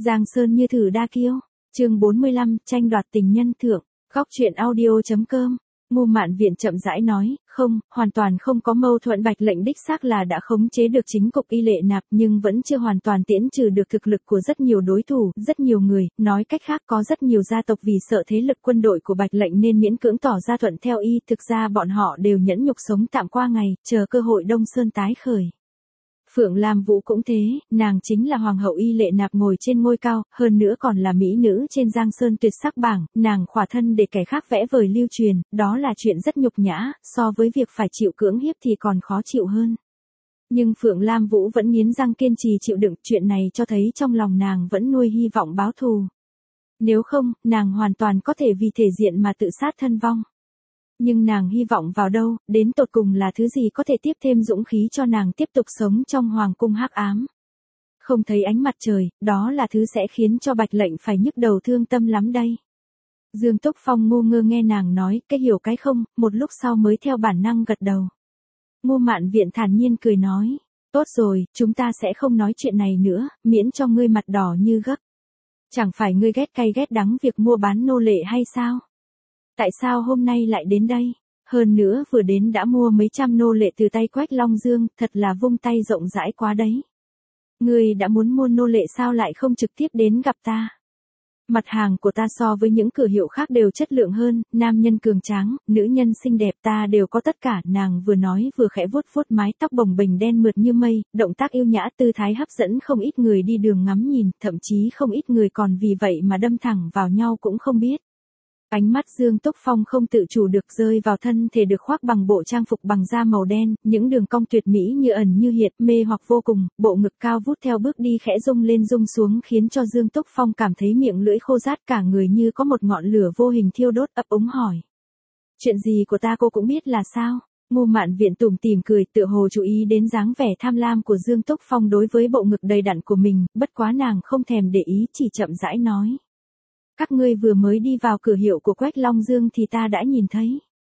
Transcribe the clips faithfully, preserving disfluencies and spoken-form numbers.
Giang Sơn như thử đa kiêu. Chương bốn mươi lăm, tranh đoạt tình nhân thượng. Góc truyện audio.com. Ngô Mạn Viện chậm rãi nói, không, hoàn toàn không có mâu thuẫn. Bạch lệnh đích xác là đã khống chế được chính cục Y Lệ Nạp, nhưng vẫn chưa hoàn toàn tiễn trừ được thực lực của rất nhiều đối thủ, rất nhiều người, nói cách khác có rất nhiều gia tộc vì sợ thế lực quân đội của Bạch lệnh nên miễn cưỡng tỏ ra thuận theo y, thực ra bọn họ đều nhẫn nhục sống tạm qua ngày, chờ cơ hội Đông Sơn tái khởi. Phượng Lam Vũ cũng thế, nàng chính là hoàng hậu Y Lệ Nạp ngồi trên ngôi cao, hơn nữa còn là mỹ nữ trên Giang Sơn tuyệt sắc bảng, nàng khỏa thân để kẻ khác vẽ vời lưu truyền, đó là chuyện rất nhục nhã, so với việc phải chịu cưỡng hiếp thì còn khó chịu hơn. Nhưng Phượng Lam Vũ vẫn nghiến răng kiên trì chịu đựng, chuyện này cho thấy trong lòng nàng vẫn nuôi hy vọng báo thù. Nếu không, nàng hoàn toàn có thể vì thể diện mà tự sát thân vong. Nhưng nàng hy vọng vào đâu, đến tột cùng là thứ gì có thể tiếp thêm dũng khí cho nàng tiếp tục sống trong hoàng cung hắc ám. Không thấy ánh mặt trời, đó là thứ sẽ khiến cho Bạch lệnh phải nhức đầu thương tâm lắm đây. Dương Túc Phong ngu ngơ nghe nàng nói, cái hiểu cái không, một lúc sau mới theo bản năng gật đầu. Ngô Mạn Viện thản nhiên cười nói, tốt rồi, chúng ta sẽ không nói chuyện này nữa, miễn cho ngươi mặt đỏ như gấc. Chẳng phải ngươi ghét cay ghét đắng việc mua bán nô lệ hay sao? Tại sao hôm nay lại đến đây? Hơn nữa vừa đến đã mua mấy trăm nô lệ từ tay Quách Long Dương, thật là vung tay rộng rãi quá đấy. Ngươi đã muốn mua nô lệ sao lại không trực tiếp đến gặp ta? Mặt hàng của ta so với những cửa hiệu khác đều chất lượng hơn, nam nhân cường tráng, nữ nhân xinh đẹp ta đều có tất cả. Nàng vừa nói vừa khẽ vuốt vuốt mái tóc bồng bềnh đen mượt như mây, động tác yêu nhã tư thái hấp dẫn không ít người đi đường ngắm nhìn, thậm chí không ít người còn vì vậy mà đâm thẳng vào nhau cũng không biết. Ánh mắt Dương Túc Phong không tự chủ được rơi vào thân thể được khoác bằng bộ trang phục bằng da màu đen, những đường cong tuyệt mỹ như ẩn như hiện, mê hoặc vô cùng, bộ ngực cao vút theo bước đi khẽ rung lên rung xuống khiến cho Dương Túc Phong cảm thấy miệng lưỡi khô rát, cả người như có một ngọn lửa vô hình thiêu đốt, ấp úng hỏi. Chuyện gì của ta cô cũng biết là sao? Ngô Mạn Viện tủm tỉm cười, tựa hồ chú ý đến dáng vẻ tham lam của Dương Túc Phong đối với bộ ngực đầy đặn của mình, bất quá nàng không thèm để ý, chỉ chậm rãi nói. Các ngươi vừa mới đi vào cửa hiệu của Quách Long Dương thì ta đã nhìn thấy.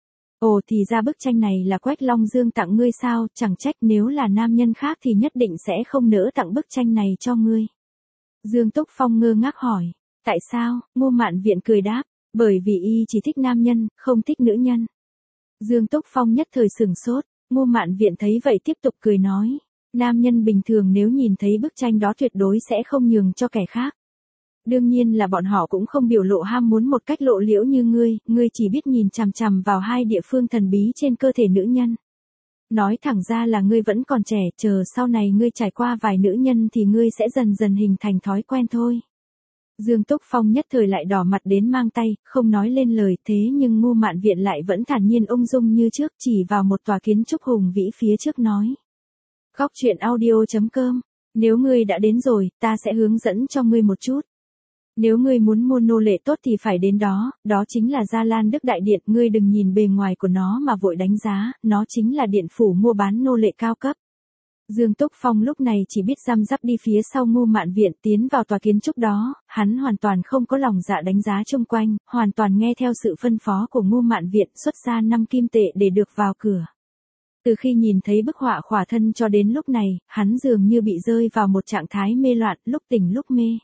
Ồ, thì ra bức tranh này là Quách Long Dương tặng ngươi sao, chẳng trách, nếu là nam nhân khác thì nhất định sẽ không nỡ tặng bức tranh này cho ngươi. Dương Túc Phong ngơ ngác hỏi, tại sao? Ngô Mạn Viện cười đáp, bởi vì y chỉ thích nam nhân, không thích nữ nhân. Dương Túc Phong nhất thời sửng sốt, Ngô Mạn Viện thấy vậy tiếp tục cười nói, nam nhân bình thường nếu nhìn thấy bức tranh đó tuyệt đối sẽ không nhường cho kẻ khác. Đương nhiên là bọn họ cũng không biểu lộ ham muốn một cách lộ liễu như ngươi, ngươi chỉ biết nhìn chằm chằm vào hai địa phương thần bí trên cơ thể nữ nhân. Nói thẳng ra là ngươi vẫn còn trẻ, chờ sau này ngươi trải qua vài nữ nhân thì ngươi sẽ dần dần hình thành thói quen thôi. Dương Túc Phong nhất thời lại đỏ mặt đến mang tay, không nói lên lời, thế nhưng Ngô Mạn Viện lại vẫn thản nhiên ung dung như trước, chỉ vào một tòa kiến trúc hùng vĩ phía trước nói. Góc truyện audio.com, nếu ngươi đã đến rồi, ta sẽ hướng dẫn cho ngươi một chút. Nếu ngươi muốn mua nô lệ tốt thì phải đến đó, đó chính là Gia Lan Đức Đại Điện, ngươi đừng nhìn bề ngoài của nó mà vội đánh giá, nó chính là điện phủ mua bán nô lệ cao cấp. Dương Túc Phong lúc này chỉ biết răm rắp đi phía sau Ngô Mạn Viện tiến vào tòa kiến trúc đó, hắn hoàn toàn không có lòng dạ đánh giá xung quanh, hoàn toàn nghe theo sự phân phó của Ngô Mạn Viện xuất ra năm kim tệ để được vào cửa. Từ khi nhìn thấy bức họa khỏa thân cho đến lúc này, hắn dường như bị rơi vào một trạng thái mê loạn, lúc tỉnh lúc mê.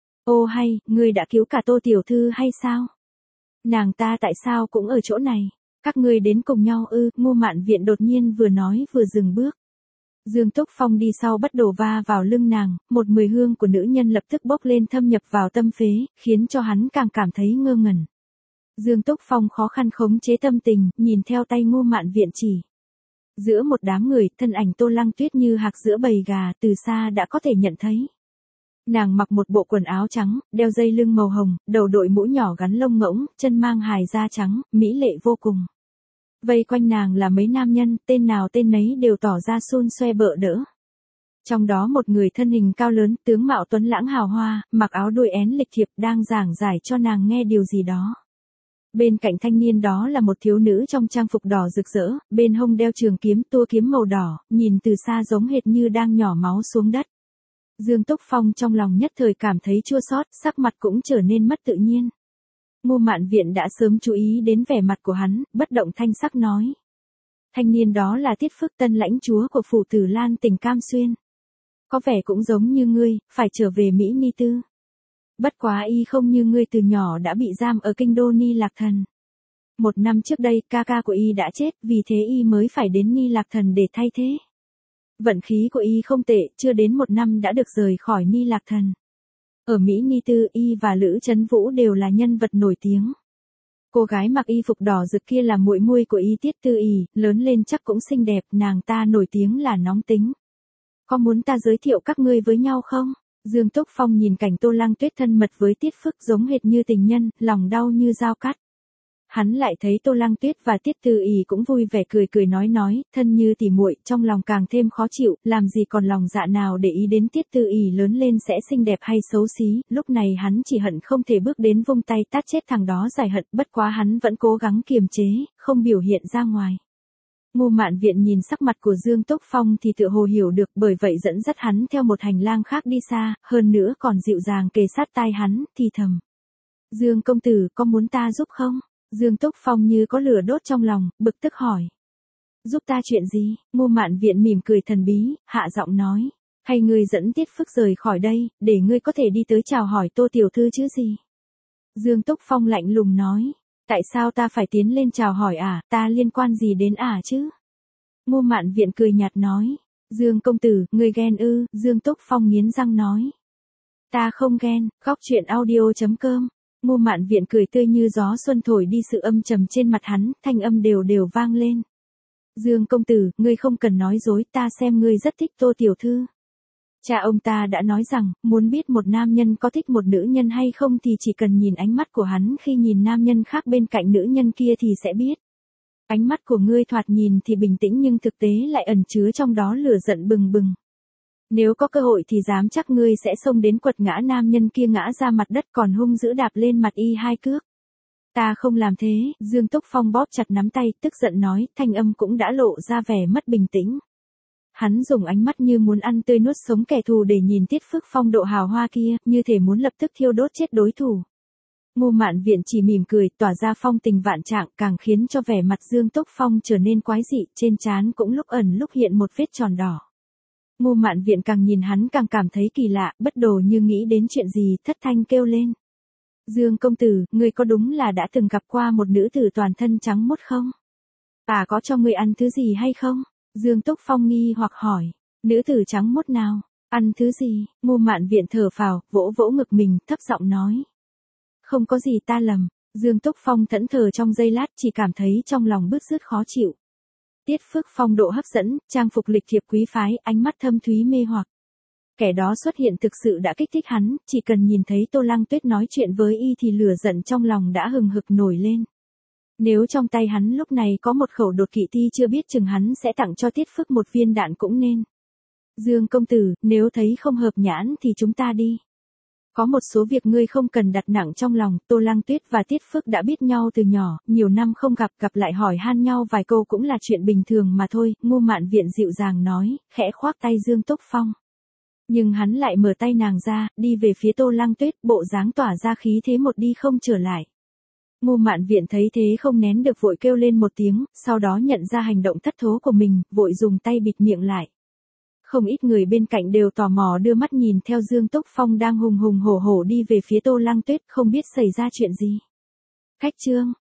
Ô hay, ngươi đã cứu cả Tô Tiểu Thư hay sao? Nàng ta tại sao cũng ở chỗ này? Các ngươi đến cùng nhau ư? Ngô Mạn Viện đột nhiên vừa nói vừa dừng bước. Dương Túc Phong đi sau bắt đầu va vào lưng nàng, một mùi hương của nữ nhân lập tức bốc lên thâm nhập vào tâm phế, khiến cho hắn càng cảm thấy ngơ ngẩn. Dương Túc Phong khó khăn khống chế tâm tình, nhìn theo tay Ngô Mạn Viện chỉ. Giữa một đám người, thân ảnh Tô Lăng Tuyết như hạc giữa bầy gà, từ xa đã có thể nhận thấy. Nàng mặc một bộ quần áo trắng, đeo dây lưng màu hồng, đầu đội mũ nhỏ gắn lông ngỗng, chân mang hài da trắng, mỹ lệ vô cùng. Vây quanh nàng là mấy nam nhân, tên nào tên nấy đều tỏ ra xun xoe bợ đỡ. Trong đó một người thân hình cao lớn, tướng mạo tuấn lãng hào hoa, mặc áo đuôi én lịch thiệp đang giảng giải cho nàng nghe điều gì đó. Bên cạnh thanh niên đó là một thiếu nữ trong trang phục đỏ rực rỡ, bên hông đeo trường kiếm tua kiếm màu đỏ, nhìn từ xa giống hệt như đang nhỏ máu xuống đất. Dương Túc Phong trong lòng nhất thời cảm thấy chua xót, sắc mặt cũng trở nên mất tự nhiên. Ngô Mạn Viện đã sớm chú ý đến vẻ mặt của hắn, bất động thanh sắc nói. Thanh niên đó là Tiết Phước Tân lãnh chúa của phủ Tử Lan tỉnh Cam Xuyên. Có vẻ cũng giống như ngươi, phải trở về Mỹ Ni Tư. Bất quá y không như ngươi từ nhỏ đã bị giam ở kinh đô Ni Lạc Thần. Một năm trước đây, ca ca của y đã chết, vì thế y mới phải đến Ni Lạc Thần để thay thế. Vận khí của y không tệ, chưa đến một năm đã được rời khỏi Ni Lạc Thần. Ở Mỹ Ni Tư, y và Lữ Chấn Vũ đều là nhân vật nổi tiếng. Cô gái mặc y phục đỏ rực kia là muội muội của y Tiết Tư ỉ, lớn lên chắc cũng xinh đẹp, nàng ta nổi tiếng là nóng tính. Có muốn ta giới thiệu các ngươi với nhau không? Dương Túc Phong nhìn cảnh Tô Lăng Tuyết thân mật với Tiết Phức giống hệt như tình nhân, lòng đau như dao cắt. Hắn lại thấy Tô Lăng Tuyết và Tiết Tư ỉ cũng vui vẻ cười cười nói nói, thân như tỉ muội, trong lòng càng thêm khó chịu, làm gì còn lòng dạ nào để ý đến Tiết Tư ỉ lớn lên sẽ xinh đẹp hay xấu xí, lúc này hắn chỉ hận không thể bước đến vung tay tát chết thằng đó giải hận, bất quá hắn vẫn cố gắng kiềm chế, không biểu hiện ra ngoài. Ngô Mạn Viện nhìn sắc mặt của Dương Túc Phong thì tựa hồ hiểu được, bởi vậy dẫn dắt hắn theo một hành lang khác đi xa, hơn nữa còn dịu dàng kề sát tai hắn, thì thầm. Dương công tử, có muốn ta giúp không? Dương Túc Phong như có lửa đốt trong lòng, bực tức hỏi. Giúp ta chuyện gì? Ngô Mạn Viện mỉm cười thần bí, hạ giọng nói. Hay ngươi dẫn Tiết Phức rời khỏi đây, để ngươi có thể đi tới chào hỏi Tô tiểu thư chứ gì? Dương Túc Phong lạnh lùng nói. Tại sao ta phải tiến lên chào hỏi ả, ta liên quan gì đến ả chứ? Ngô Mạn Viện cười nhạt nói. Dương công tử, ngươi ghen ư? Dương Túc Phong nghiến răng nói. Ta không ghen, góc truyện audio chấm com. Ngô Mạn Viện cười tươi như gió xuân thổi đi sự âm trầm trên mặt hắn, thanh âm đều đều vang lên. Dương công tử, ngươi không cần nói dối, ta xem ngươi rất thích Tô tiểu thư. Cha ông ta đã nói rằng, muốn biết một nam nhân có thích một nữ nhân hay không thì chỉ cần nhìn ánh mắt của hắn khi nhìn nam nhân khác bên cạnh nữ nhân kia thì sẽ biết. Ánh mắt của ngươi thoạt nhìn thì bình tĩnh nhưng thực tế lại ẩn chứa trong đó lửa giận bừng bừng. Nếu có cơ hội thì dám chắc ngươi sẽ xông đến quật ngã nam nhân kia ngã ra mặt đất còn hung dữ đạp lên mặt y hai cước. Ta không làm thế, Dương Túc Phong bóp chặt nắm tay, tức giận nói, thanh âm cũng đã lộ ra vẻ mất bình tĩnh. Hắn dùng ánh mắt như muốn ăn tươi nuốt sống kẻ thù để nhìn Tiết Phức phong độ hào hoa kia, như thể muốn lập tức thiêu đốt chết đối thủ. Ngô Mạn Viện chỉ mỉm cười, tỏa ra phong tình vạn trạng, càng khiến cho vẻ mặt Dương Túc Phong trở nên quái dị, trên trán cũng lúc ẩn lúc hiện một vết tròn đỏ. Ngô Mạn Viện càng nhìn hắn càng cảm thấy kỳ lạ, bất đồ như nghĩ đến chuyện gì, thất thanh kêu lên. Dương công tử, ngươi có đúng là đã từng gặp qua một nữ tử toàn thân trắng muốt không? À có cho ngươi ăn thứ gì hay không? Dương Túc Phong nghi hoặc hỏi. Nữ tử trắng muốt nào? Ăn thứ gì? Ngô Mạn Viện thở phào, vỗ vỗ ngực mình, thấp giọng nói. Không có gì ta lầm. Dương Túc Phong thẫn thờ trong giây lát chỉ cảm thấy trong lòng bứt rứt khó chịu. Tiết Phức phong độ hấp dẫn, trang phục lịch thiệp quý phái, ánh mắt thâm thúy mê hoặc. Kẻ đó xuất hiện thực sự đã kích thích hắn, chỉ cần nhìn thấy Tô Lăng Tuyết nói chuyện với y thì lửa giận trong lòng đã hừng hực nổi lên. Nếu trong tay hắn lúc này có một khẩu đột kỵ ti chưa biết chừng hắn sẽ tặng cho Tiết Phức một viên đạn cũng nên. Dương công tử, nếu thấy không hợp nhãn thì chúng ta đi. Có một số việc ngươi không cần đặt nặng trong lòng, Tô Lăng Tuyết và Tiết Phức đã biết nhau từ nhỏ, nhiều năm không gặp, gặp lại hỏi han nhau vài câu cũng là chuyện bình thường mà thôi, Ngô Mạn Viện dịu dàng nói, khẽ khoác tay Dương Túc Phong. Nhưng hắn lại mở tay nàng ra, đi về phía Tô Lăng Tuyết, bộ dáng tỏa ra khí thế một đi không trở lại. Ngô Mạn Viện thấy thế không nén được vội kêu lên một tiếng, sau đó nhận ra hành động thất thố của mình, vội dùng tay bịt miệng lại. Không ít người bên cạnh đều tò mò đưa mắt nhìn theo Dương Túc Phong đang hùng hùng hổ hổ đi về phía Tô Lăng Tuyết, không biết xảy ra chuyện gì. Khách trương,